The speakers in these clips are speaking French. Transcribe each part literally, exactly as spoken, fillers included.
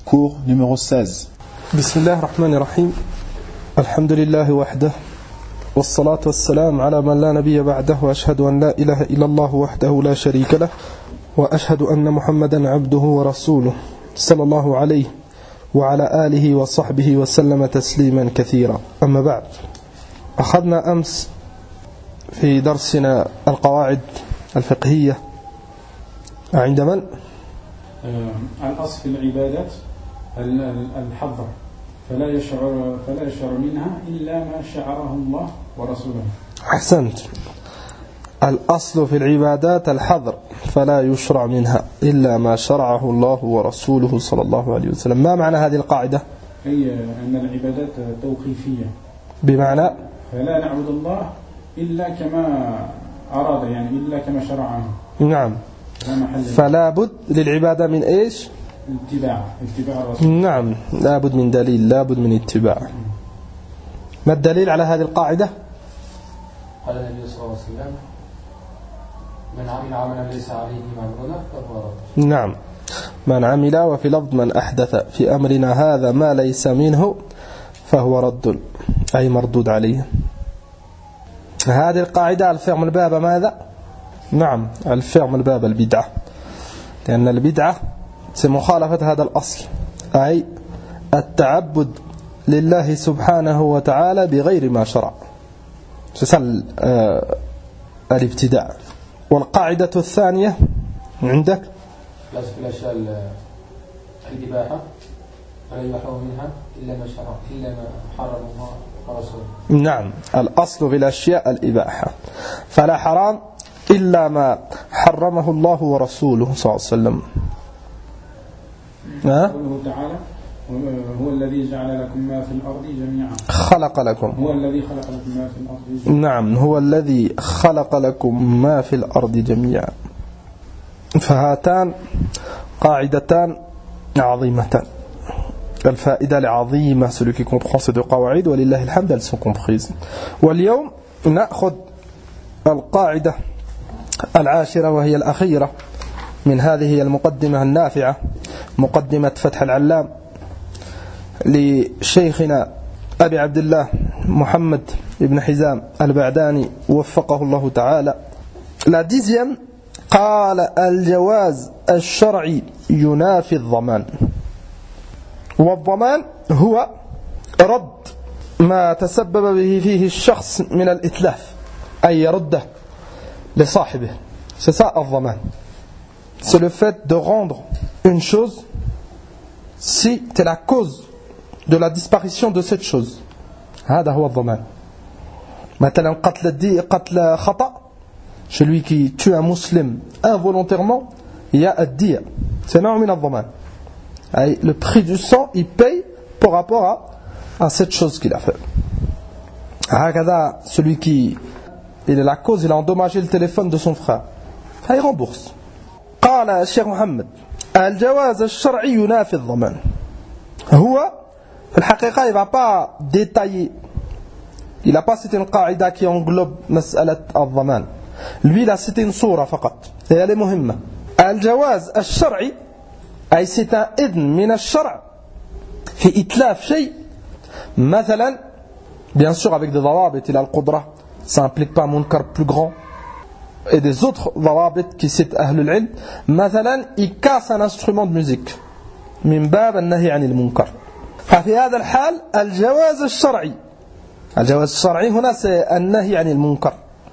cours numéro seize. Bismillah ar-Rahman ar-Rahim. Alhamdulillah wahdah. والصلاة والسلام على من لا نبي بعده وأشهد أن لا إله إلا الله وحده لا شريك له وأشهد أن محمدا عبده ورسوله صلى الله عليه وعلى آله وصحبه وسلم تسليما كثيرا. أما بعد، أخذنا أمس في درسنا القواعد الفقهية عند من؟ الأصل في العبادات الحظر، فلا يشعر فلا يشعر منها إلا ما شعره الله ورسوله. أحسنت. الأصل في العبادات الحظر فلا يشرع منها إلا ما شرعه الله ورسوله صلى الله عليه وسلم. ما معنى هذه القاعدة؟ هي أن العبادات توقيفية، بمعنى فلا نعبد الله إلا كما أراد، يعني إلا كما شرعه. نعم. فلا بد للعبادة من إيش؟ اتباع اتباع الرسول. نعم، لا بد من دليل، لا بد من اتباع. ما الدليل على هذه القاعدة؟ قال النبي صلى الله عليه وسلم: من عمل عملا ليس عليه أمرنا فهو رد. نعم، من عمل، وفي لفظ من أحدث في أمرنا هذا ما ليس منه فهو رد، أي مردود عليه. هذه القاعدة الفهم الباب ماذا؟ نعم، الفهم الباب البدعة، لأن البدعة مخالفة هذا الأصل، أي التعبد لله سبحانه وتعالى بغير ما شرع. سأل الابتداع. والقاعدة الثانية عندك لا في الأشياء الإباحة ولا يحرم منها إلا ما شرع إلا ما حرم الله ورسوله. نعم، الأصل في الأشياء الإباحة، فلا حرام إلا ما حرمه الله ورسوله صلى الله عليه وسلم. قوله تعالى: هو الذي جعل لكم ما في الأرض جميعا. خلق لكم. هو الذي خلق لكم ما في الأرض جميعا. نعم، هو الذي خلق لكم ما في الأرض جميعا. فهاتان قاعدتان عظيمتان. الفائدة العظيمة، celui qui comprend ces deux قواعد ولله الحمد elles sont comprises. واليوم نأخذ القاعدة العاشرة وهي الأخيرة من هذه المقدمة النافعة، مقدمة فتح العلام لشيخنا أبي عبد الله محمد بن حزام البعداني وفقه الله تعالى. La dixième، قال: الجواز الشرعي ينافي الضمان. والضمان هو رد ما تسبب به فيه الشخص من الإتلاف، أي يرده لصاحبه. C'est ça الضمان. C'est le fait de rendre une chose si tu es la cause de la disparition de cette chose. هذا هو الضمان. مثلا قتل الدي قتل خطأ، celui qui tue un musulman involontairement, il y a الدية. C'est نوع من الضمان. Le prix du sang, il paye par rapport à, à cette chose qu'il a fait. هكذا celui qui il est la cause, il a endommagé le téléphone de son frère, il rembourse. قال الشيخ محمد: الجواز الشرعي ينافي الضمان. هو في الحقيقة il va pas détailler, il n'a pas cité une قاعدة qui englobe مسألة الضمان. lui il a cité une صورة فقط et elle est مهمة. الجواز الشرعي أي c'est un إذن من الشرع في إتلاف شيء، مثلا bien sûr avec des ضوابط. il a القدرة، ça implique pas un munkar plus grand, et des autres ضوابط qui citent أهل العلم. مثلا il casse un instrument de musique من باب النهي عن المنكر. ففي هذا الحال الجواز الشرعي، الجواز الشرعي هنا c'est النهي عن المنكر،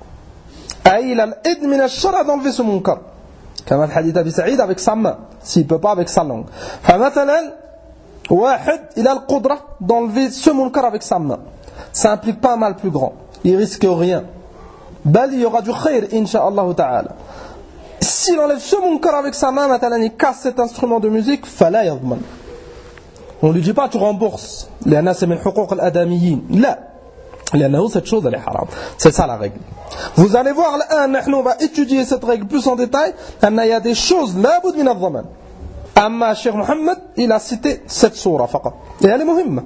أي إلى الإذن من الشرع d'enlever ce munkar، كما في حديث أبي سعيد avec sa main s'il peut pas avec sa langue. فمثلا واحد il a القدرة d'enlever ce munkar avec sa main, ça implique pas un mal plus grand, il risque rien, bel il y aura du khayr incha'Allah ta'ala. S'il enlève ce munkar avec sa main, مثلا il casse cet instrument de musique, فلا يضمن. On lui dit pas tu rembourses لأنها c'est من حقوق الآدميين، لا، لأنه cette chose elle est haram. C'est ça la règle. Vous allez voir là, on va étudier cette règle plus en détail. Il y a des choses لا بد من الضمان. أما الشيخ محمد il a cité cette sourate فقط et elle est مهمة.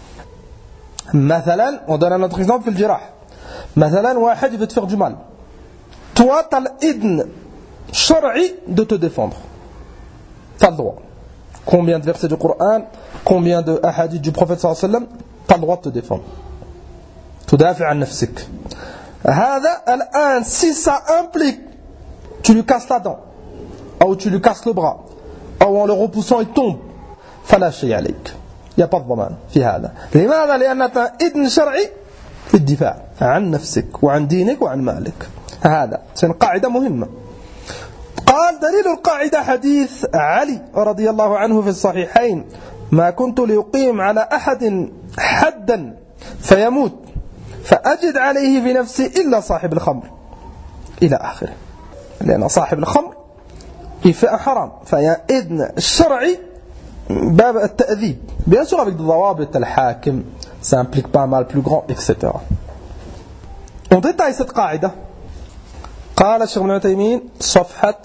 مثلا on donne un autre exemple في الجراح. مثلا واحد veut te faire du mal, toi tu as l'idn شرعي de te défendre, tu as le droit. combien de versets du Coran, combien de hadiths du prophète sallallahu alayhi wa sallam, tu as le droit de te défendre. تدافع عن نفسك. هذا الآن si ça implique tu lui casses la dent ou tu lui casses le bras ou en le repoussant il tombe فلا شيء عليك. Il n'y a pas de ضمان في هذا. لماذا؟ لأنك إذن شرعي في الدفاع عن نفسك وعن دينك وعن مالك. هذا سن قاعدة مهمة. قال دليل القاعدة حديث علي رضي الله عنه في الصحيحين ما كنت ليقيم على أحد حدا فيموت فأجد عليه في نفسي إلا صاحب الخمر إلى آخره. لأن صاحب الخمر يفعل حرام فيا إذن الشرعي باب التأديب bien sûr avec des ضوابط الحاكم ça implique pas un mal plus grand et cetera. On détaille cette قاعدة. قال الشيخ ابن عثيمين صفحة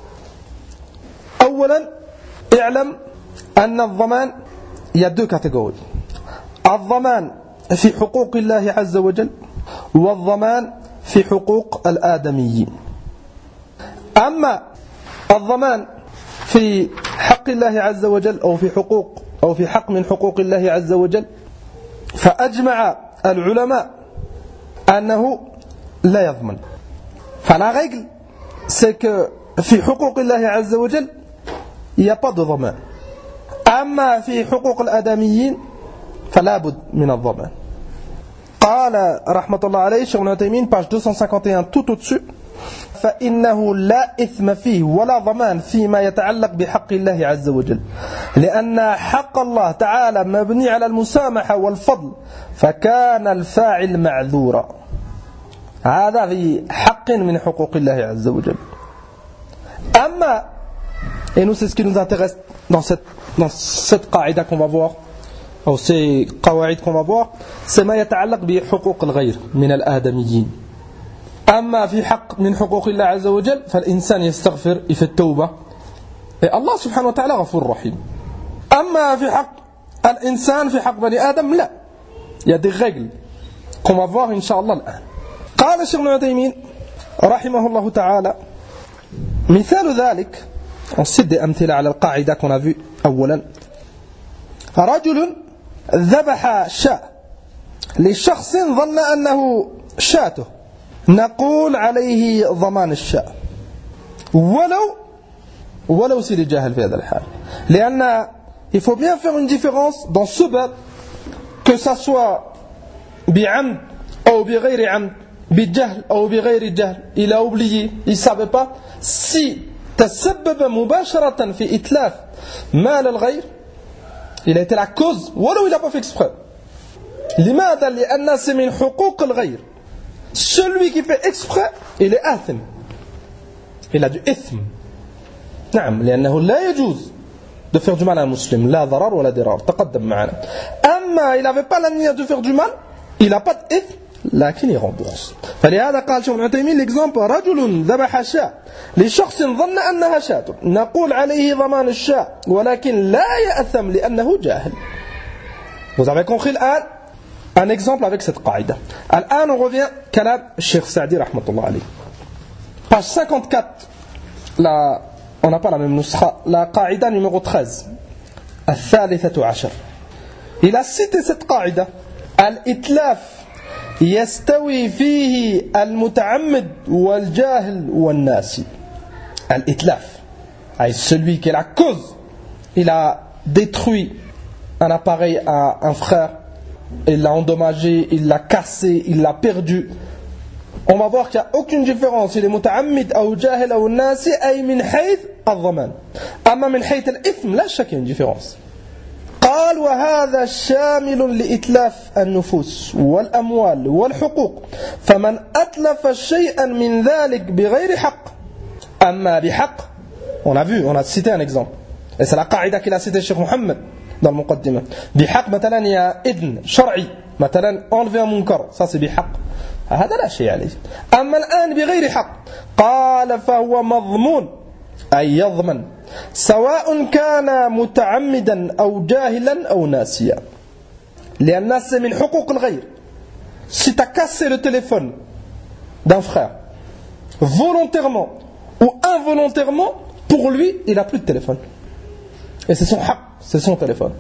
أولا اعلم أن الضمان il y a deux catégories. الضمان في حقوق الله عز وجل والضمان في حقوق الآدميين. أما الضمان في حق الله عز وجل أو في حقوق أو في حق من حقوق الله عز وجل فأجمع العلماء أنه لا يضمن. فلا règle c'est que في حقوق الله عز وجل il n'y a pas de ضمان. أما في حقوق الآدميين فلا بد من الضمان. قال رحمة الله عليه شيخ ابن عثيمين page deux cent cinquante et un tout au-dessus فإنه لا إثم فيه ولا ضمان فيما يتعلق بحق الله عز وجل لأن حق الله تعالى مبني على المسامحة والفضل فكان الفاعل معذورا. هذا في حق من حقوق الله عز وجل. أما et nous c'est ce qui nous intéresse dans cette dans cette qaïda qu'on va voir ou ces qawaïd qu'on va voir c'est ما يتعلق بحقوق الغير من الآدميين. أما في حق من حقوق الله عز وجل فالإنسان يستغفر في التوبة et Allah سبحانه وتعالى غفور رحيم. أما في حق الإنسان في حق بني آدم لا. Il y a des règles qu'on va voir إن شاء الله الآن. قال الشيخ ابن عثيمين رحمه الله تعالى مثال ذلك on cite des أمثلة على القاعدة qu'on a vu أولا رجل ذبح شاة لشخص ظن أنه شاته نقول عليه ضمان الشاة ولو ولو s'il est جاهل في هذا الحال لأن il faut bien faire une différence dans ce bab que ça soit بعمد أو بغير عمد بالجهل أو بغير جهل il a oublié il savait pas si تسبب مباشرة في إتلاف مال الغير il a été la cause ولو il n'a pas fait exprès. لماذا؟ لأن c'est من حقوق الغير. Celui qui fait exprès il est آثم il a du إثم. نعم لأنه لا يجوز de faire du mal à un musulman لا ضرر ولا ضرار تقدم معنا. أما il n'avait pas la niyyah de faire du mal il n'a pas d'إثم لكن يغمض. فلهذا قال شيخ ابن عثيمين l'exemple رجل ذبح شاة لشخص ظن أنها شاة نقول عليه ضمان الشاة ولكن لا يأثم لأنه جاهل. Vous avez compris الآن un exemple avec cette qaïda. الآن on revient كلام الشيخ سعدي رحمة الله عليه page cinquante-quatre la, on n'a pas la même نسخة la qaïda numéro treize الثالثة عشر. Il a cité cette qaïda الإتلاف يستوي فيه المتعمد والجاهل والناسي. الإتلاف أي celui qui est la cause il a détruit un appareil à un frère il l'a endommagé il l'a cassé il l'a perdu. On va voir qu'il n'y a aucune différence il est متعمد أو جاهل أو الناسي أي من حيث الضمان. أما من حيث الإثم لا شك une différence. قال وهذا شامل لإتلاف النفوس والأموال والحقوق فمن أتلف شيئا من ذلك بغير حق أما بحق on a vu on a cité un exemple et c'est la qaïda qu'il a cité Cheikh Mohammed dans le muqaddimah بحق مثلا il y a إذن شرعي مثلا enlever un munkar ça c'est بحق هذا لا شيء عليه. أما الآن بغير حق قال فهو مضمون أي يضمن سواء كان متعمدا أو جاهلا أو ناسيا لأن c'est من حقوق الغير. Si tu as cassé le téléphone d'un frère volontairement ou involontairement pour lui il n'a plus de téléphone Et c'est son haq, c'est son téléphone.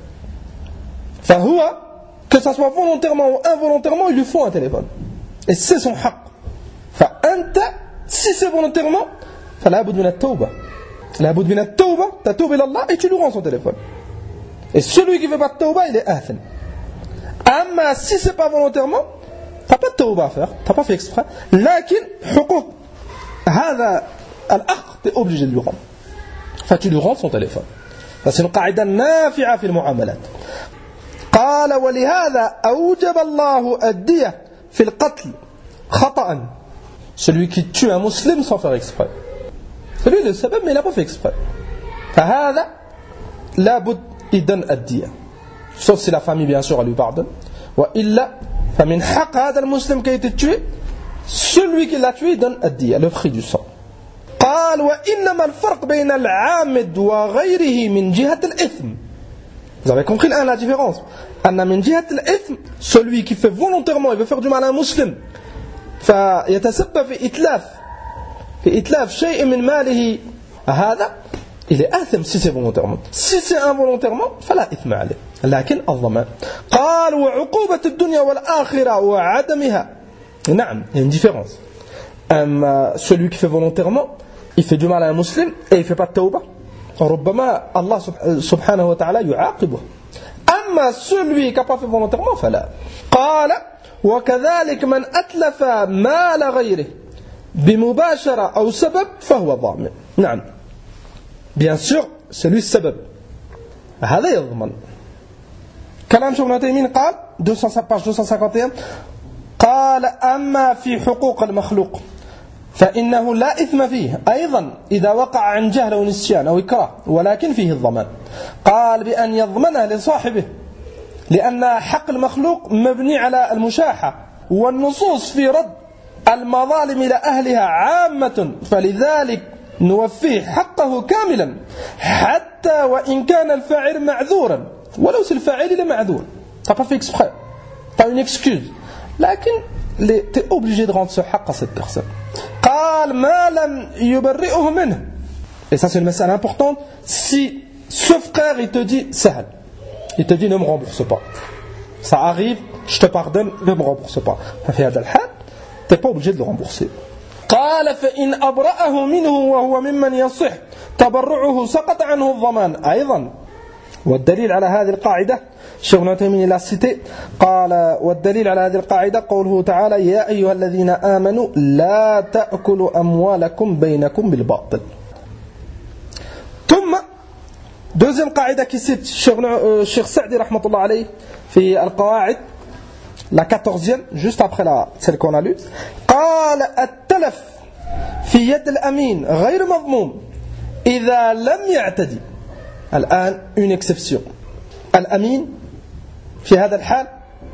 فهو, que ça soit volontairement ou involontairement, il lui faut un téléphone. Et c'est son haq. فأنت, si c'est volontairement, فلا بد من التوبة. لا بد من التوبة, تتوب إلى الله et tu lui rends son téléphone. Et celui qui ne fait pas de tauba, il est athim. Amma, si c'est pas volontairement, t'as pas de tauba à faire, t'as pas fait exprès. Lakin, حقوق هذا الأخ, t'es obligé de lui rendre. Enfin, tu lui rends son téléphone. C'est une قاعدة نافعة في المعاملات. قال ولهذا أوجب الله الدية في القتل خطأ. Celui qui tue un musulman sans faire exprès. C'est lui le sabab, mais il n'a pas fait exprès. فهذا لا بد il donne الدية. Sauf si la famille bien sûr elle lui pardonne. وإلا فمن حق هذا المسلم qui a été tué, celui qui l'a tué donne الدية, le prix du sang. قال وإنما الفرق بين العامد وغيره من جهة الإثم. Vous avez compris là, la différence. أن من جهة الإثم, celui qui fait volontairement, il veut faire du mal à un musulman, فيتسبب في إتلاف في إتلاف شيء من ماله, هذا il est athim si c'est volontairement. Si c'est involontairement, فلا إثم عليه. لكن الضمان. قال وعقوبة الدنيا والآخرة وعدمها. نعم, il y a une différence. أما celui qui fait volontairement, il fait du mal à un musulman et il fait pas de tauba, ربما الله سبحانه وتعالى يعاقبه. أما celui qui n'a pas fait volontairement, فلا. قال وكذلك من أتلف مال غيره بمباشرة أو سبب فهو ضامن. نعم. Bien sûr, c'est lui le sabab. هذا يضمن. كلام شيخ ابن تيمية قال page deux cent cinquante et un قال أما في حقوق المخلوق فإنه لا إثم فيه أيضا إذا وقع عن جهل أو نسيان أو إكراه ولكن فيه الضمان. قال بأن يضمنه لصاحبه لأن حق المخلوق مبني على المشاحة والنصوص في رد المظالم إلى أهلها عامة فلذلك نوفيه حقه كاملا حتى وإن كان الفاعل معذورا ولو سي الفاعل il est معذور. T'as pas fait exprès, t'as une excuse, لكن t'es obligé de rendre ce haqq à cette personne. قال ما لم يبرئه منه. Et ça c'est une mas'ala importante. Si ce frère il te dit sahal, il te dit ne me rembourse pas, ça arrive, je te pardonne, ne me rembourse pas, في هذا الحال t'es pas obligé de le rembourser. قال فإن أبرأه منه وهو ممن يصح تبرعه سقط عنه الضمان أيضا. والدليل على هذه القاعدة الشيخ ابن تيمية l'a cité قال والدليل على هذه القاعدة قوله تعالى يا أيها الذين آمنوا لا تأكلوا أموالكم بينكم بالباطل. ثم deuxième قاعدة qui cite الشيخ سعدي رحمة الله عليه في القواعد, la quatorzième, juste après la, celle qu'on a lue. قال التلف في يد الأمين غير مضموم إذا لم يعتدي. الآن une exception. الأمين في هذا الحال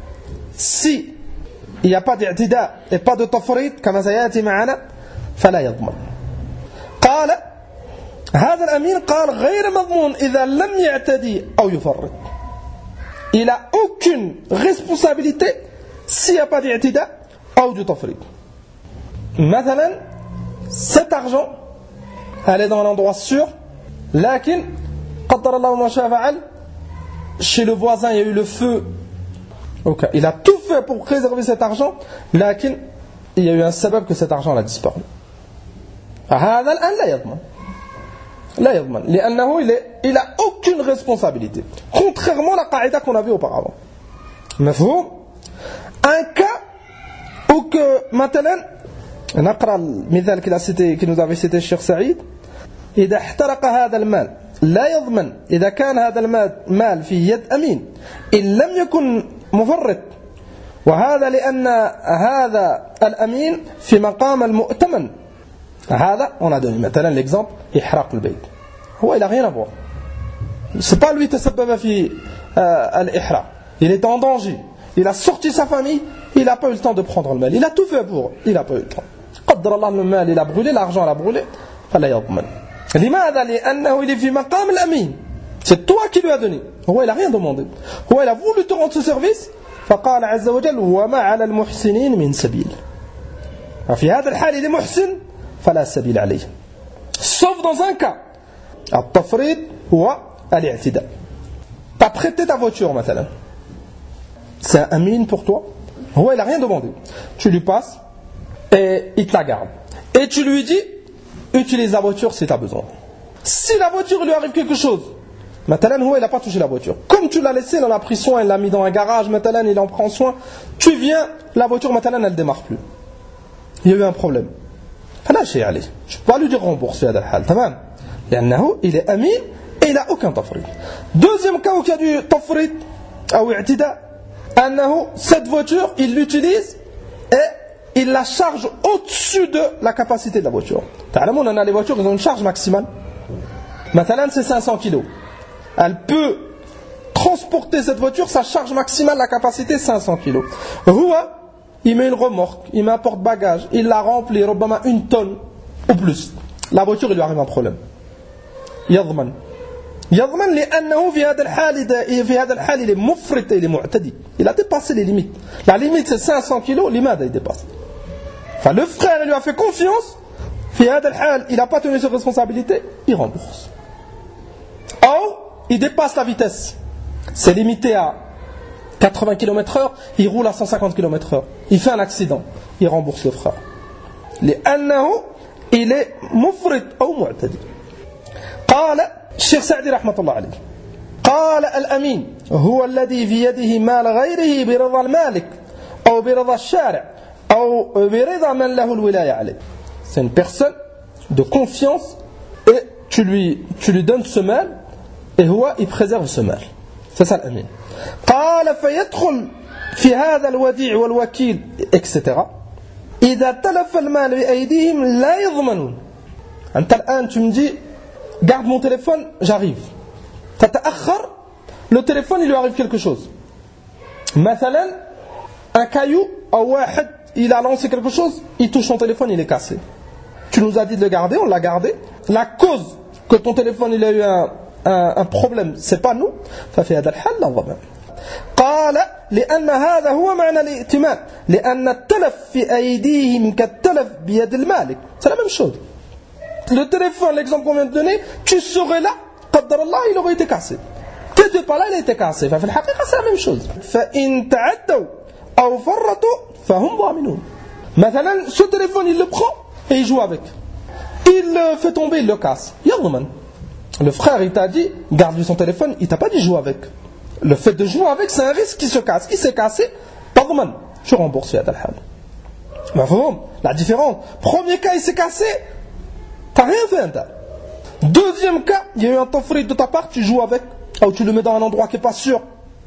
si il n'y a pas d'اعتداء et pas de تفريط كما سيأتي معنا فلا يضمن. قال هذا الأمين قال غير مضمون إذا لم يعتدي أو يفرط. Il n'a aucune responsabilité s'il n'y a pas d'اعتداء ou du tafrid. Maintenant, cet argent, elle est dans un endroit sûr, lakin, qaddar Allah ma sha'a fa'al, chez le voisin il y a eu le feu. Okay. Il a tout fait pour préserver cet argent, lakin, il y a eu un sabab que cet argent a disparu. هذا الآن لا يضمن. لا يضمن لأنه il n'a aucune responsabilité, contrairement à la qaïda qu'on a vue auparavant. مفهوم. Un cas où que مثلا نقرأ المثال qu'il a cité, qui nous avait cité الشيخ سعيد. إذا احترق هذا المال لا يضمن إذا كان هذا المال في يد أمين إن لم يكن مفرط, وهذا لأن هذا الأمين في مقام المؤتمن. هذا on a donné مثلا l'exemple إحراق البيت, هو il a rien à voir, c'est pas lui تسبب في الإحراق, il est en danger, il a sorti sa famille, il n'a pas eu le temps de prendre le mal, il a tout fait pour, il n'a pas eu le temps. قدر الله le mal il a brûlé, l'argent il a brûlé, فلا يضمن. لماذا؟ لأنه il est في مقام الأمين, c'est toi qui lui as donné, هو il a rien demandé, هو il a voulu te rendre ce service, فقال عز وجل وما على المحسنين من سبيل. في هذا الحال il est محسن فلا سبيل عليه, sauf dans un cas التفريط al-i'tida. Tu as prêté ta voiture, مثلا. C'est un amin pour toi. Ouais, il n'a rien demandé. Tu lui passes et il te la garde. Et tu lui dis, utilise la voiture si tu as besoin. Si la voiture lui arrive quelque chose, Matalan, il n'a pas touché la voiture. Comme tu l'as laissé, il en a pris soin, il l'a mis dans un garage, Matalan, il en prend soin. Tu viens, la voiture, Matalan, elle ne démarre plus. Il y a eu un problème. Là, je ne peux pas lui dire rembourse. Il est amin et il n'a aucun tafrid. Deuxième cas où il y a du tafrid, ou i'tida, cette voiture, il l'utilise et il la charge au-dessus de la capacité de la voiture. On a les voitures, ils ont une charge maximale. Matalan, c'est cinq cents kilos. Elle peut transporter cette voiture, sa charge maximale, la capacité cinq cents kilos. Roua, il met une remorque, il met un porte-bagages, il la remplit, Robama une tonne ou plus. La voiture, il lui arrive un problème. Yadman. Yadman, لأنه في هذا الحال في هذا الحال il est مفرط, il est mu'tadi. Il a dépassé les limites. La limite c'est cinq cents kilos, l'imad il dépasse. Enfin, le frère il lui a fait confiance. في هذا الحال, il n'a pas tenu ses responsabilités, il rembourse. Ou il dépasse la vitesse. C'est limité à quatre-vingts kilomètres heure, il roule à cent cinquante kilomètres heure. Il fait un accident, il rembourse le frère. لأنه il est مفرط أو معتدي. قال الشيخ سعدي رحمة الله عليه قال الأمين هو الذي في يده مال غيره برضا المالك أو برضا الشارع أو برضا من له الولاية عليه. C'est une personne de confiance et tu lui, tu lui donnes ce mal et هو il préserve ce mal. C'est ça l'Amin. قال فيدخل في هذا الوديع والوكيل et cetera. إذا تلف المال بأيديهم لا يضمنون. أنت الآن tu me dis garde mon téléphone, j'arrive. تتأخر, le téléphone il lui arrive quelque chose. مثلا un caillou ou واحد il a lancé quelque chose, il touche son téléphone, il est cassé. Tu nous as dit de le garder, on l'a gardé. La cause que ton téléphone il a eu un, un, un problème, c'est pas nous. ففي هذا الحال لا ضمان. قال لأن هذا هو معنى الائتمان لأن التلف في أيديهم كالتلف بيد المالك. C'est la même chose. Le téléphone, l'exemple qu'on vient de donner, tu serais là, قدر الله, il aurait été cassé. Tu n'étais pas là, il a été cassé. ففي الحقيقة c'est la même chose. فإن تعدوا أو فرطوا فهم ضامنون. مثلا, ce téléphone il le prend et il joue avec. Il le fait tomber, il le casse. يضمن. Le frère il t'a dit garde lui son téléphone, il t'a pas dit joue avec. Le fait de jouer avec c'est un risque qui se casse. Il s'est cassé, تضمن. Tu rembourses هذا الحال. مفهوم. La différence. Premier cas il s'est cassé. T'as rien fait. Deuxième cas, il y a eu un tafrid de ta part, tu joues avec, ou tu le mets dans un endroit qui n'est pas sûr.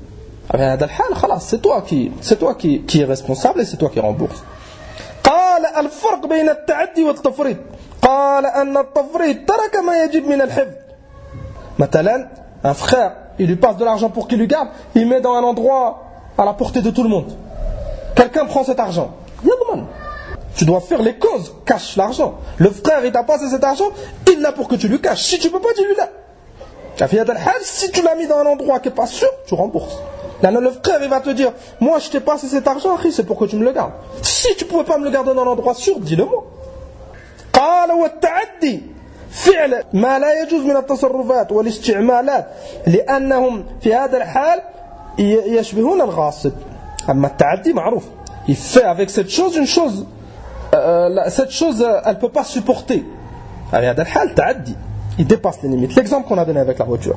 C'est toi qui, c'est toi qui, qui est responsable et c'est toi qui rembourse. قال الفرق بين التعدي والتفريط قال أن التفريط ترك ما يجب من الحفظ. مثلا un frère, il lui passe de l'argent pour qu'il lui garde, il met dans un endroit à la portée de tout le monde. Quelqu'un prend cet argent. يضمن. Tu dois faire les causes, cache l'argent. Le frère, il t'a passé cet argent, il l'a pour que tu lui caches. Si tu ne peux pas, dis-lui là. Si tu l'as mis dans un endroit qui n'est pas sûr, tu rembourses. Là, le frère, il va te dire, moi, je t'ai passé cet argent, c'est pour que tu me le gardes. Si tu ne pouvais pas me le garder dans un endroit sûr, dis-le-moi. قال والتعدي فعل ما لا يجوز من التصرفات والاستعمالات لأنهم في هذا الحال يشبهون الغاصب. أما التعدي معروف. Il fait avec cette chose une chose. Euh, cette chose, euh, elle ne peut pas supporter. Il dépasse les limites. L'exemple qu'on a donné avec la voiture.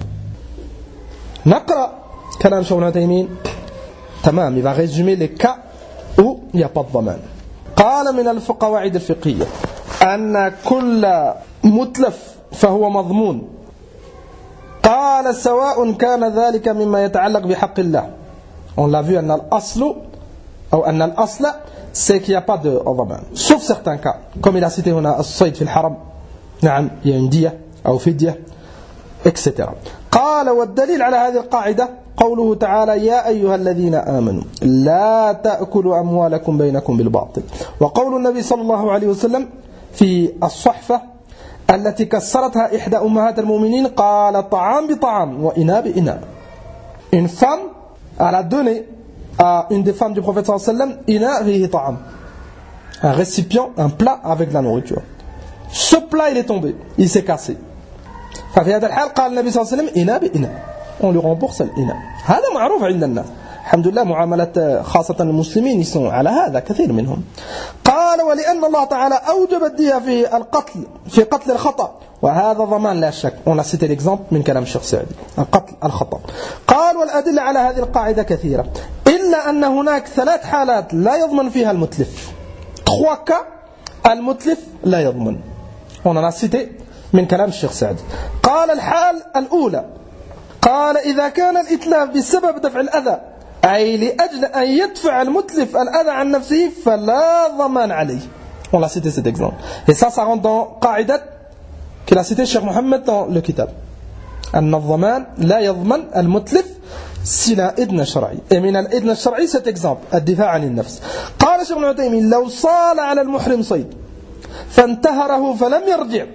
Naqra, Kalam Shawna Taymin. Tamam, il va résumer les cas où il n'y a pas de dhaman. قال من القواعد الفقهية أن كل متلف فهو مضمون. قال سواء كان ذلك مما يتعلق بحق الله. On l'a vu أن الأصل أو أن الأصل c'est qu'il n'y a pas de dhaman. Sauf certains cas, comme il a cité on a as-sayd fi al-haram, نعم, il y a une diya ou fidya, et cetera. قال والدليل على هذه القاعدة قوله تعالى يا أيها الذين آمنوا لا تأكلوا أموالكم بينكم بالباطل. وقول النبي صلى الله عليه وسلم في الصحفة التي كسرتها إحدى أمهات المؤمنين قال طعام بطعام وإناء بإناء. Une femme, elle a donné à une des femmes du prophète sallallahu alayhi wa sallam ina fihi ta'am, un récipient, un plat avec de la nourriture. Ce plat il est tombé, il s'est cassé. ففي هذا الحال قال النبي صلى الله عليه وسلم إناء بإناء on lui rembourse الإناء. هذا معروف عند الناس الحمد لله. معاملة خاصة المسلمين يسمون على هذا كثير منهم. قال ولأن الله تعالى أوجب الدية في القتل في قتل الخطأ وهذا ضمان لا شك. on a cité l'exemple من كلام الشيخ سعدي القتل الخطأ. قال والأدلة على هذه القاعدة كثيرة إلا أن هناك ثلاث حالات لا يضمن فيها المتلف. trois cas المتلف لا يضمن. on en a cité من كلام الشيخ سعدي. قال الحال الأولى قال إذا كان الإتلاف بسبب دفع الأذى أي لأجل أن يدفع المتلف الأذى عن نفسه فلا ضمان عليه. On l'a cité cet exemple. Et ça, ça rentre dans قاعدة qu'il a cité Cheikh Mohammed dans le kitab. أن الضمان لا يضمن المتلف سلا إذن شرعي. Et من الإذن الشرعي cet exemple الدفاع عن النفس. قال شيخ ابن عثيمين لو صال على المحرم صيد فانتهره فلم يرجع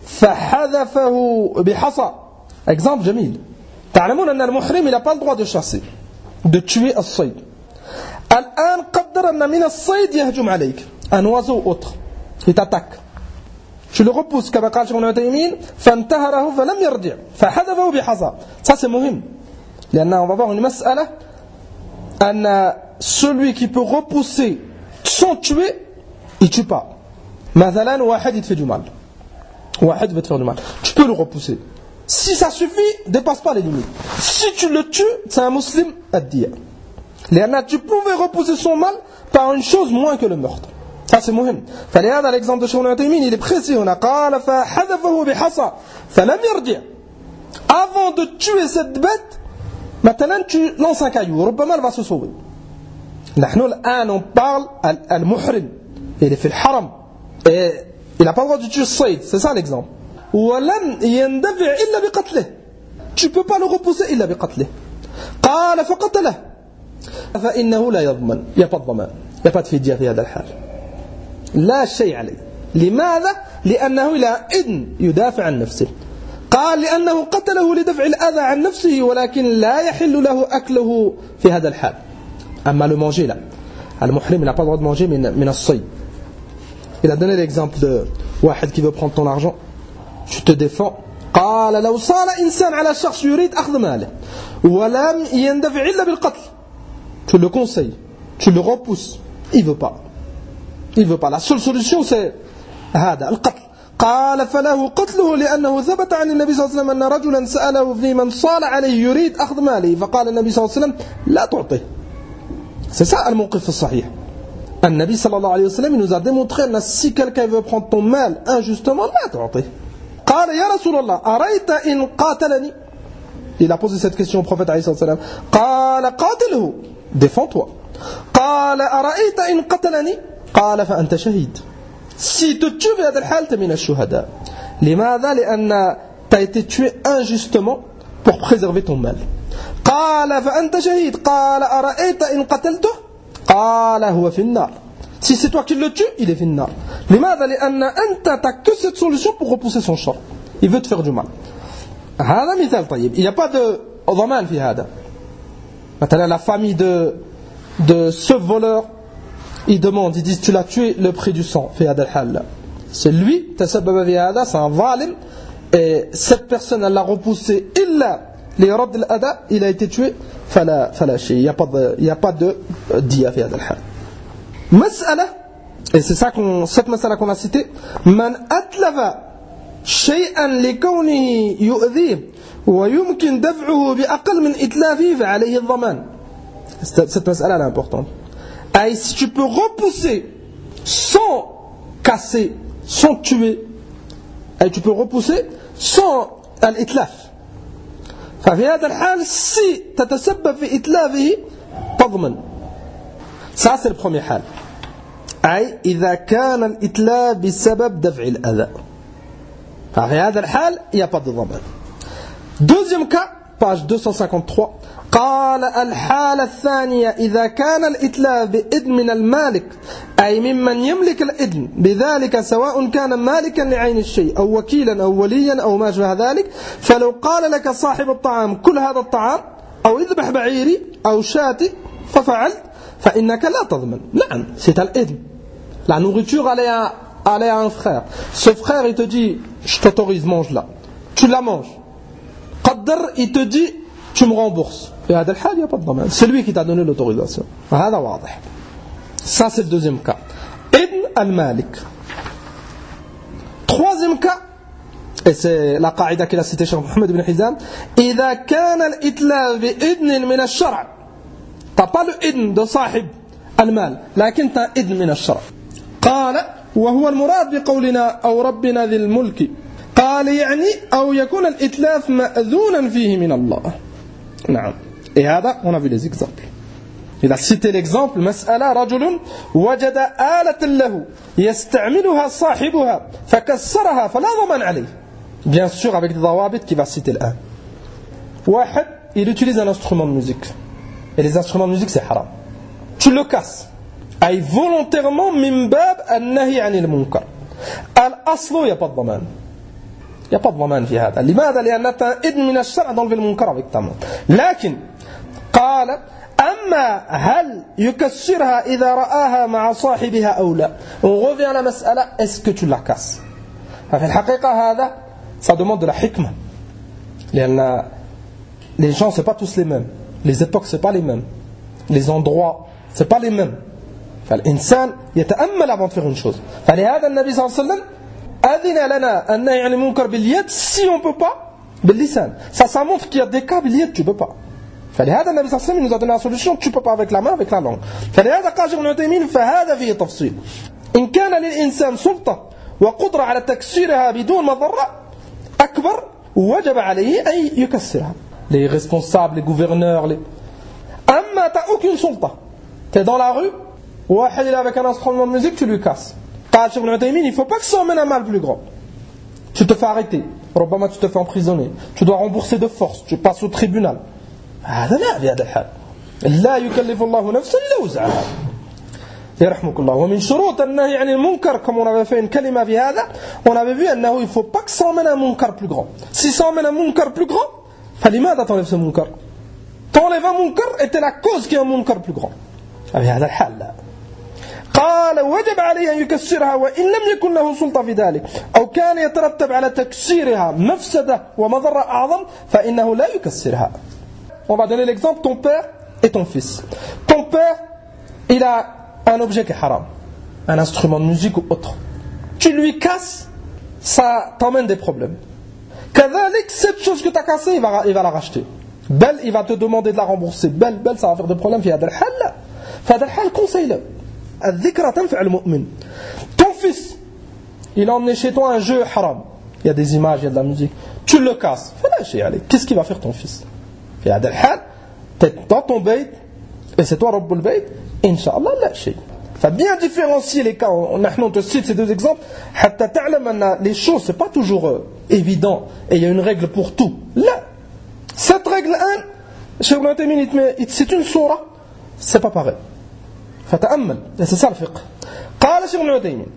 فحذفه بحصى. Exemple جميل. تعلمون أن المحرم il n'a pas le droit de chasser de tuer الصيد. الآن قدر أن من الصيد يهجم عليك un oiseau autre il t'attaque tu le repousses كما قال شيخ ابن عثيمين فانتهره فلم يرجع فحذفه بحصى. ça c'est مهم لأن on va voir une مسألة أن celui qui peut repousser sans tuer il tue pas. مثلا واحد يتفي du mal واحد veut te faire du mal tu peux le repousser. Si ça suffit, dépasse pas les limites. Si tu le tues, c'est un musulman ad-diya. Léana, tu pouvais repousser son mal par une chose moins que le meurtre. Ça c'est muhim. فلهذا l'exemple de Cheikh Ibn Uthaymin, il est précis. On a قال فحذفه بحصى فلم يرجع. Avant de tuer cette bête, maintenant tu lances un caillou. ربما elle va se sauver. نحن الآن on parle al-muhrim. Il est fait le haram. Et il n'a pas le droit de tuer le saïd. C'est ça l'exemple. ولن يندفع إلا بقتله. Tu peux pas le repousser إلا بقتله. قال فقتله فإنه لا يضمن. Il n'y a pas de ضمان. Il n'y a pas de fidya في هذا الحال. لا شيء عليه. لماذا؟ لأنه لا إذن يدافع عن نفسه. قال لأنه قتله لدفع الأذى عن نفسه ولكن لا يحل له أكله في هذا الحال. أما le manger là. المحرم n'a pas le droit de manger من الصيد. Il a donné l'exemple de واحد qui veut prendre ton argent. Tu te défends. قال لو صار إنسان على شخص يريد أخذ ماله ولم يندفع إلا بالقتل. Tu le conseilles, tu le repousses. Il veut pas. Il veut pas. La seule solution c'est هذا القتل. قال فله قتله لأنه ثبت عن النبي صلى الله عليه وسلم أن رجلا سأله في من صال عليه يريد أخذ ماله فقال النبي صلى الله عليه وسلم لا تعطيه. C'est ça الموقف الصحيح. النبي صلى الله عليه وسلم il nous a démontré que si quelqu'un veut prendre ton mal injustement لا تعطيه. قال يا رسول الله أرأيت إن قاتلني. Il a posé cette question au prophète عليه الصلاة والسلام. قال قاتله. Défends-toi. قال أرأيت إن قتلني. قال فأنت شهيد. Si tu tues في هذا الحال من الشهداء. لماذا؟ لأن tu as été tué injustement pour préserver ton mal. قال فأنت شهيد. قال أرأيت إن قتلته. قال هو في النار. Si c'est toi qui le tues, il est في النار. لماذا؟ لأن أنت t'as que cette solution pour repousser son char. Il veut te faire du mal. هذا مثال طيب. Il n'y a pas de ضمان في هذا. Maintenant la famille de de ce voleur, ils demandent, ils disent tu l'as tué, le prix du sang في هذا الحال. C'est lui, تسبب في هذا, c'est un ظالم. Et cette personne elle l'a repoussé إلا لرد الأذى, il a été tué. فلا فلا شيء. Il n'y a pas de il y a pas de dia في هذا الحال. مسألة, et c'est ça qu'on, cette مسألة qu'on a citée, من أتلف شيئا لكونه يؤذيه ويمكن دفعه بأقل من إتلافه فعليه الضمان. Cette مسألة elle est importante. Et si tu peux repousser sans casser, sans tuer, et tu peux repousser sans الإتلاف. ففي هذا الحال si تتسبب في إتلافه تضمن. Ça c'est le premier حال. أي إذا كان الإتلاف بسبب دفع الأذى. ففي هذا الحال il n'y a pas de ضمان. Deuxième cas, page deux cent cinquante-trois. قال الحالة الثانية إذا كان الإتلاف بإذن من المالك أي ممن يملك الإذن بذلك سواء كان مالكا لعين الشيء أو وكيلا أو وليا أو ما شابه ذلك فلو قال لك صاحب الطعام كل هذا الطعام أو اذبح بعيري أو شاتي ففعلت فإنك لا تضمن. نعم, c'est الإذن. La nourriture allait à, allait à un frère. Ce frère il te dit je t'autorise, mange là. tu la manges. Qaddar, il te dit, tu me rembourses. Et à Adel Hal, il n'y a pas de domaine. C'est lui qui t'a donné l'autorisation. Ça, c'est le deuxième cas. Ibn al-Malik. Troisième cas, et c'est la qaïda qu'il a cité Cheikh Mohammed ibn Hizam, إذا كان الإتلاف بإذن من الشرع. T'as pas le idn de sahib al-mal, لكن t'as idn من الشرع. قال وهو المراد بقولنا أو ربنا ذي الملك. قال يعني أو يكون الإتلاف مأذونا فيه من الله. نعم. Et هذا, on a vu les exemples. Il a cité l'exemple مسألة رجل وجد آلة له يستعملها صاحبها فكسرها فلا ضمان عليه. Bien sûr avec des ضوابط qu'il va citer الآن. واحد, il utilise un instrument de musique. Et les instruments de musique c'est haram. Tu le casses. أي volontairement من باب النهي عن المنكر. الأصل il n'y a pas de ضمان. Il n'y a pas de ضمان في هذا. لماذا؟ لأن إذن من الشرع d'enlever المنكر avec ta main. لكن قال أما هل يكسرها إذا رآها مع صاحبها أو لا. On revient à la مسألة, est-ce que tu la casses. في الحقيقة هذا ça demande de la hikmah. لأن les gens c'est pas tous les mêmes, les époques c'est pas les mêmes, les endroits c'est pas les mêmes. فالإنسان يتأمل avant de faire une chose. فلهذا النبي صلى الله عليه وسلم أذن لنا النهي عن المنكر باليد si on peut pas باللسان. Ça ça montre qu'il y a des cas باليد tu peux pas. فلهذا النبي صلى الله عليه وسلم nous a donné la solution, tu peux pas avec la main, avec la langue. فلهذا قال ابن عثيمين فهذا فيه تفصيل. إن كان للإنسان سلطة وقدرة على تكسيرها بدون مضرة أكبر وجب عليه أن يكسرها. Les responsables, les gouverneurs, les... أما t'as aucune سلطة. T'es dans la rue, واحد il est avec un instrument de musique, tu lui casses. قال ابن عثيمين il faut pas que ça emmène un mal plus grand. Tu te fais arrêter, ربما tu te fais emprisonner, tu dois rembourser de force, tu passes au tribunal. هذا لا بهذا الحال لا يكلف الله نفسا إلا وسعها يرحمك الله. ومن شروط النهي عن المنكر comme on avait fait une kalima بهذا, on avait vu أنه il faut pas que ça emmène un munkar plus grand. Si ça emmène un munkar plus grand, فلماذا t'enlèves ce munkar. T'enlèves un munkar et t'es la cause qu'il y a un munkar plus grand. بهذا الحال لا. قال وجب عليه أن يكسرها وإن لم يكن له سلطة في ذلك أو كان يترتب على تكسيرها مفسدة ومضرة أعظم فإنه لا يكسرها. On va donner l'exemple, ton père et ton fils. Ton père, il a un objet qui est haram, un instrument de musique ou autre. Tu lui casses, ça t'emmène des problèmes. Kadhalik, cette chose que tu as cassée, il va, il va la racheter. Bel, il va te demander de la rembourser. Bel, bel, ça va faire des problèmes. Fi hadal hal, fi hadal hal, conseille-le. Al-dhikra tanfa' al-mu'min. Ton fils, il a emmené chez toi un jeu haram. Il y a des images, il y a de la musique. Tu le casses. Qu'est-ce qu'il va faire ton fils? في هذا الحال t'es dans ton bait et c'est toi Rabbul Bayt, Inch'Allah la shay. Faut bien différencier les cas. On, on te cite ces deux exemples حتى تعلم أن les choses c'est pas toujours euh, évident et il y a une règle pour tout. Là, cette règle un, Cheikh Ibn Uthaymin c'est une sourate, c'est pas pareil. فتأمل, c'est ça le fiqh. قال Cheikh Ibn Uthaymin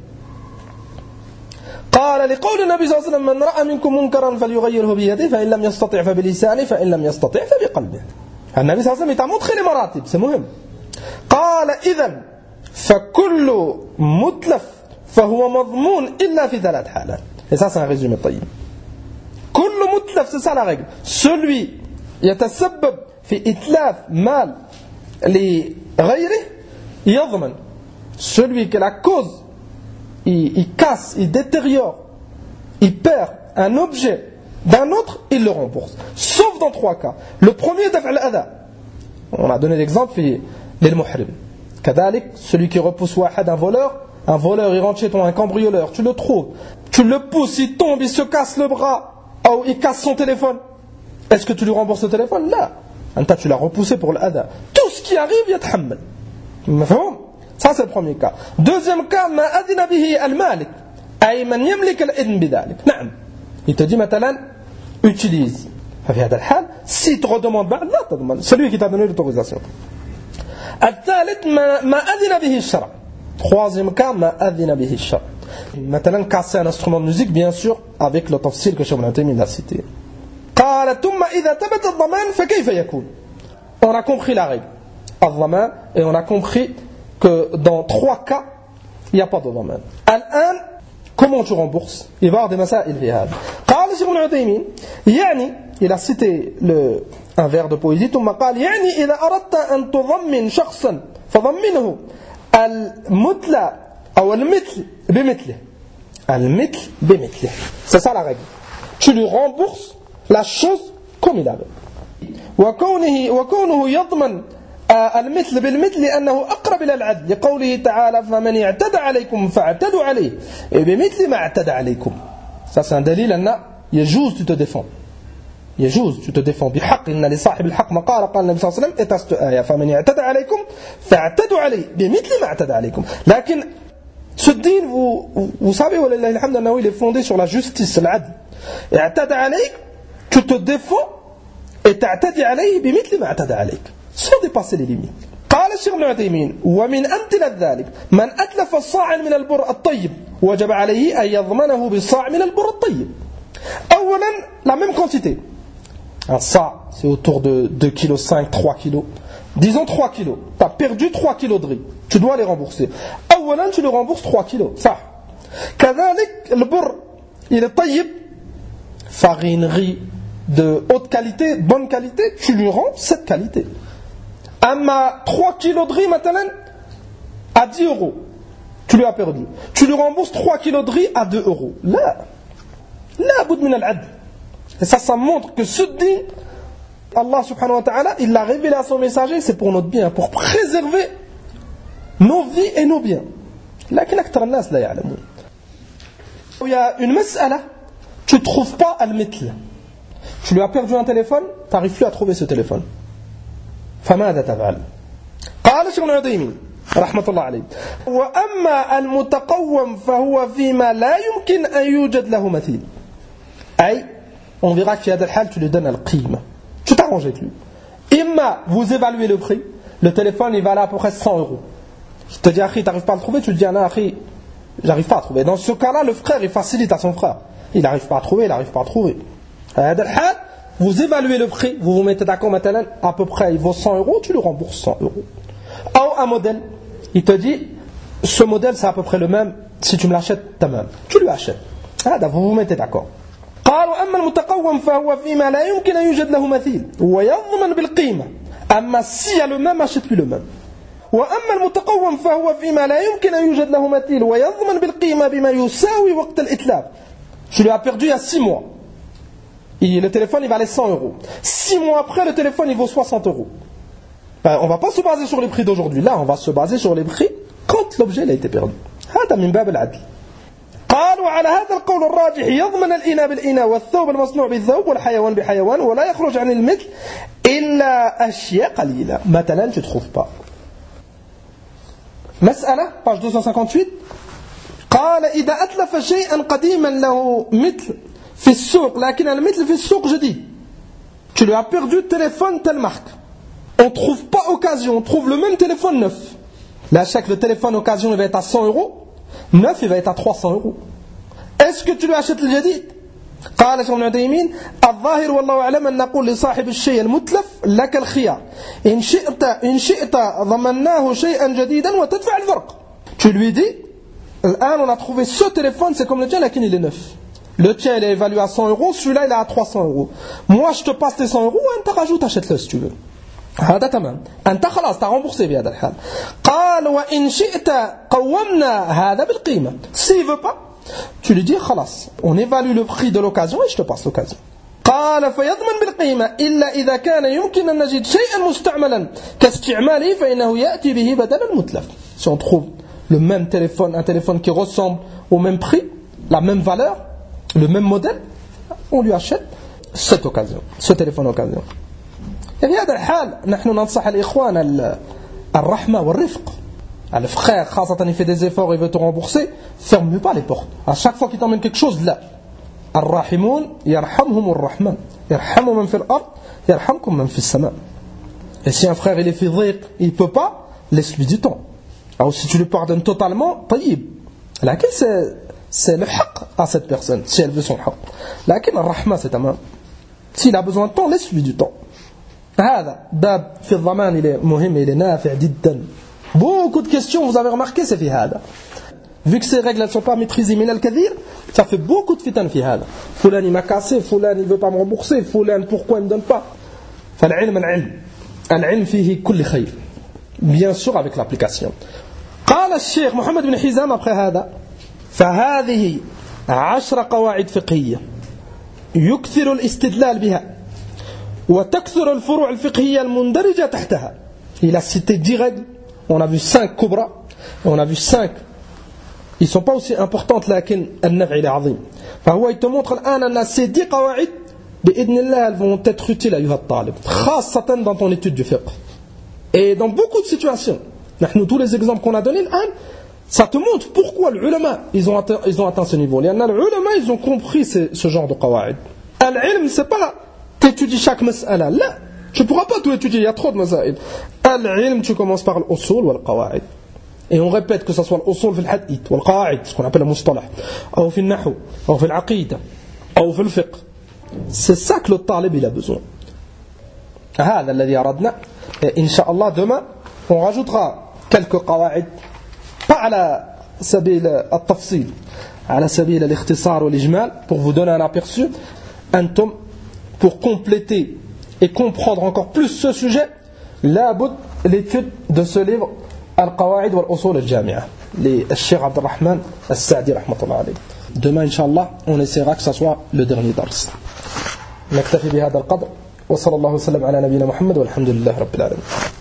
قال لقول النبي صلى الله عليه وسلم من رأى منكم منكرا فليغيره بيده فإن لم يستطع فبلسانه فإن لم يستطع فبقلبه. النبي صلى الله عليه وسلم يتعمد خير مراتب c'est مهم. قال إذن فكل متلف فهو مضمون إلا في ثلاث حالات. Et ça c'est un résumé طيب. كل متلف c'est ça la règle. Celui يتسبب في إتلاف مال لغيره يضمن. Celui qui est la cause, Il, il casse, il détériore, il perd un objet d'un autre, il le rembourse. Sauf dans trois cas. Le premier, daf' al-adha. On a donné l'exemple, les muhrim. Kadalik, celui qui repousse wahad, un voleur, un voleur, il rentre chez toi, un cambrioleur, tu le trouves, tu le pousses, il tombe, il se casse le bras, ou il casse son téléphone. Est-ce que tu lui rembourses le téléphone? Là. Anta, tu l'as repoussé pour l'adha. Tout ce qui arrive, il y a t'hammal. Mafhoum? Ça c'est le premier cas. Deuxième cas, ما أذن به المالك أي من يملك الإذن بذلك. نعم. Il te dit maintenant, utilise. ففي هذا الحال, si tu redemandes بعد لا تضمن. Celui qui t'a donné l'autorisation. الثالث ما ما أذن به الشرع. Troisième cas, ما أذن به الشرع. Maintenant, casser un instrument de musique, bien sûr, avec le tafsil que Cheikh Ibn Uthaymin a cité. قال ثم إذا ثبت الضمان فكيف يكون. On a compris la règle. الضمان, et on a compris que dans trois cas, il n'y a pas de domaine. Al-an, comment tu rembourses? Il va y avoir des masail fi hada. قال قال الشيخ ابن عثيمين يعني il a cité le, un vers de poésie ثم قال يعني إذا أردت أن تضمن شخصا فضمنه المثل أو المثل بمثله المثل بمثله c'est ça la règle tu lui rembourses la chose comme il avait وكونه وكونه يضمن المثل بالمثل لأنه أقرب إلى العدل لقوله تعالى فمن اعتدى عليكم فاعتدوا عليه بمثل ما اعتدى عليكم ça c'est un dalil أن يجوز tu te défends يجوز tu te défends بحق إن لصاحب الحق ما قال قال النبي صلى الله عليه وسلم اتست آية فمن اعتدى عليكم فاعتدوا عليه بمثل ما اعتدى عليكم لكن ce din vous, vous savez ولله الحمد أنه il est fondé sur la justice العدل اعتدى عليك tu te défends et تعتدي عليه بمثل ما اعتدى عليك sans dépasser les limites قال الشيخ ابن عثيمين ومن أمثلة ذلك من أتلف الصاع من البر الطيب وجب عليه أن يضمنه بالصاع من البر الطيب أولا la même quantité un sa c'est autour de deux virgule cinq kilos trois kilos disons trois kilos tu as perdu trois kilos de riz tu dois les rembourser أولا tu le rembourses trois kilos صح كذلك البر il est طيب farine riz de haute qualité bonne qualité tu lui rends cette qualité أما trois kilos de riz maintenant à dix euros tu lui as perdu tu lui rembourses trois kilos de riz à deux euros là là bout min al-adl et ça ça montre que ce din Allah subhanahu wa ta'ala il l'a révélé à son messager c'est pour notre bien pour préserver nos vies et nos biens لكن أكثر الناس لا يعلمون il y a une مسألة tu ne trouves pas al-mithl tu lui as perdu un téléphone tu n'arrives plus à trouver ce téléphone فماذا تفعل قال الشيخ ابن عثيمين رحمة الله عليه وأما المتقوم فهو فيما لا يمكن أن يوجد له مثيل أي on verra que في هذا الحال tu lui donnes القيمة tu t'arranges avec lui إما vous évaluez le prix le téléphone il va aller à peu près cent euros je te dis akhi t'arrives pas à le trouver tu te dis non akhi j'arrive pas à trouver dans ce cas là le frère il facilite à son frère il n'arrive pas à trouver il n'arrive pas à trouver à هذا الحال vous évaluez le prix, vous vous mettez d'accord maintenant, à peu près il vaut cent euros, tu lui rembourses cent euros. Ou un modèle, il te dit, ce modèle c'est à peu près le même, si tu me l'achètes, t'as même. Tu lui achètes. Ah, vous vous mettez d'accord. قالوا أما المتقوم فهو فيما لا يمكن أن يوجد له مثيل ويضمن بالقيمة أما si le même achète lui le même وأما المتقوم فهو فيما لا يمكن أن يوجد له مثيل ويضمن بالقيمة بما يساوي وقت الإتلاف. Tu lui as perdu il y a six mois. Et le téléphone il valait cent euros. Six mois après le téléphone il vaut soixante euros. Ben, on ne va pas se baser sur les prix d'aujourd'hui. Là on va se baser sur les prix quand l'objet il a été perdu. هذا من باب العدل. قالوا على هذا القول الراجح يضمن الإناء بالإناء والثوب المصنوع بالثوب والحيوان بحيوان ولا يخرج عن المثل إلا أشياء قليلة. مثلا tu ne trouves pas. مسألة page deux cent cinquante-huit قال إذا أتلف شيئا قديما له مثل في السوق لكن المثل في السوق جديد. Tu lui as perdu le téléphone telle marque. On ne trouve pas occasion, on trouve le même téléphone neuf. Là, chaque le téléphone occasion il va être à cent euros, neuf il va être à trois cents euros. Est-ce que tu lui achètes le jadid? قال شيخ ابن عثيمين الظاهر والله أعلم أن نقول لصاحب الشيء المتلف لك الخيار إن شئت إن شئت ضمناه شيئا جديدا وتدفع الفرق. Tu lui dis الآن on a trouvé ce téléphone c'est comme le tien lakin il est neuf. Le tien il est évalué à cent euros, celui-là il est à trois cents euros. Moi je te passe tes cent euros et tu rajoutes, achète-le si tu veux. هذا تمام. أنت خلاص t'as remboursé بهذا الحال. قال وإن شئت قومنا هذا بالقيمة. S'il veut pas, tu lui dis خلاص. On évalue le prix de l'occasion et je te passe l'occasion. قال فيضمن بالقيمة إلا إذا كان يمكن أن نجد شيئا مستعملا كاستعماله فإنه يأتي به بدل المتلف. Si on trouve le même téléphone, un téléphone qui ressemble au même prix, la même valeur, le même modèle, on lui achète cette occasion, ce téléphone occasion. Et في هذا الحال نحن ننصح الإخوان الرحمة والرفق. Le frère, خاصة il fait des efforts, il veut te rembourser, ferme-lui pas les portes. À chaque fois qu'il t'emmène quelque chose, là. الراحمون يرحمهم الرحمن يرحم من في الأرض يرحمكم من في السماء. Et si un frère il est في ضيق, il peut pas, laisse-lui du temps. Alors si tu lui pardonnes totalement, طيب. لكن c'est c'est le haq à cette personne si elle veut son haq. لكن الرحمة c'est تمام. S'il a besoin de temps, laisse-lui du temps. هذا باب في الضمان il est مهم il est نافع جدا. Beaucoup de questions vous avez remarqué c'est في هذا. vu que ces règles ne sont pas maîtrisées, min al-kathir, ça fait beaucoup de fitan fi hada. Fulan il m'a cassé, Fulan il ne veut pas me rembourser, Fulan pourquoi il ne me donne pas. Fal-ilm al-ilm. Al-ilm fihi kulli khayr. Bien sûr avec l'application. قال الشيخ محمد بن حزام après هذا فهذه عشر قواعد فقهية يكثر الاستدلال بها وتكثر الفروع الفقهية المندرجة تحتها. Il a cité dix règles, on a vu cinq kubra, on a vu cinq. Ils ne sont pas aussi importantes لكن النفع العظيم. فهو il te montre الآن أن ces dix قواعد بإذن الله elles vont être utiles أيها الطالب خاصة dans ton étude du fiqh. Et dans beaucoup de situations, tous les exemples qu'on a donnés, ça te montre pourquoi les ulama ils ont atteint, ils ont atteint ce niveau. Les ulama ils ont compris ce, ce genre de qawaid. Al-ilm c'est pas t'étudies chaque mas'ala. Là, tu pourras pas tout étudier, il y a trop de masail. Al-ilm tu commences par l'usul ou al-qawaid. Et on répète que ce soit l'usul في الحديث والقواعد, ce qu'on appelle le mustalah, ou في النحو, ou في العقيدة, ou في الفقه. C'est ça que le talib il a besoin. هذا الذي أردنا. إن شاء الله demain on rajoutera quelques قواعد pas على سبيل التفصيل على سبيل الاختصار والإجمال pour vous donner un aperçu أنتم pour compléter et comprendre encore plus ce sujet لابد l'étude de ce livre القواعد والأصول الجامعة للشيخ عبد الرحمن السعدي رحمة الله عليه. Demain إن شاء الله on essaiera que ça soit le dernier درس. نكتفي بهذا القدر وصلى الله وسلم على نبينا محمد والحمد لله رب العالمين.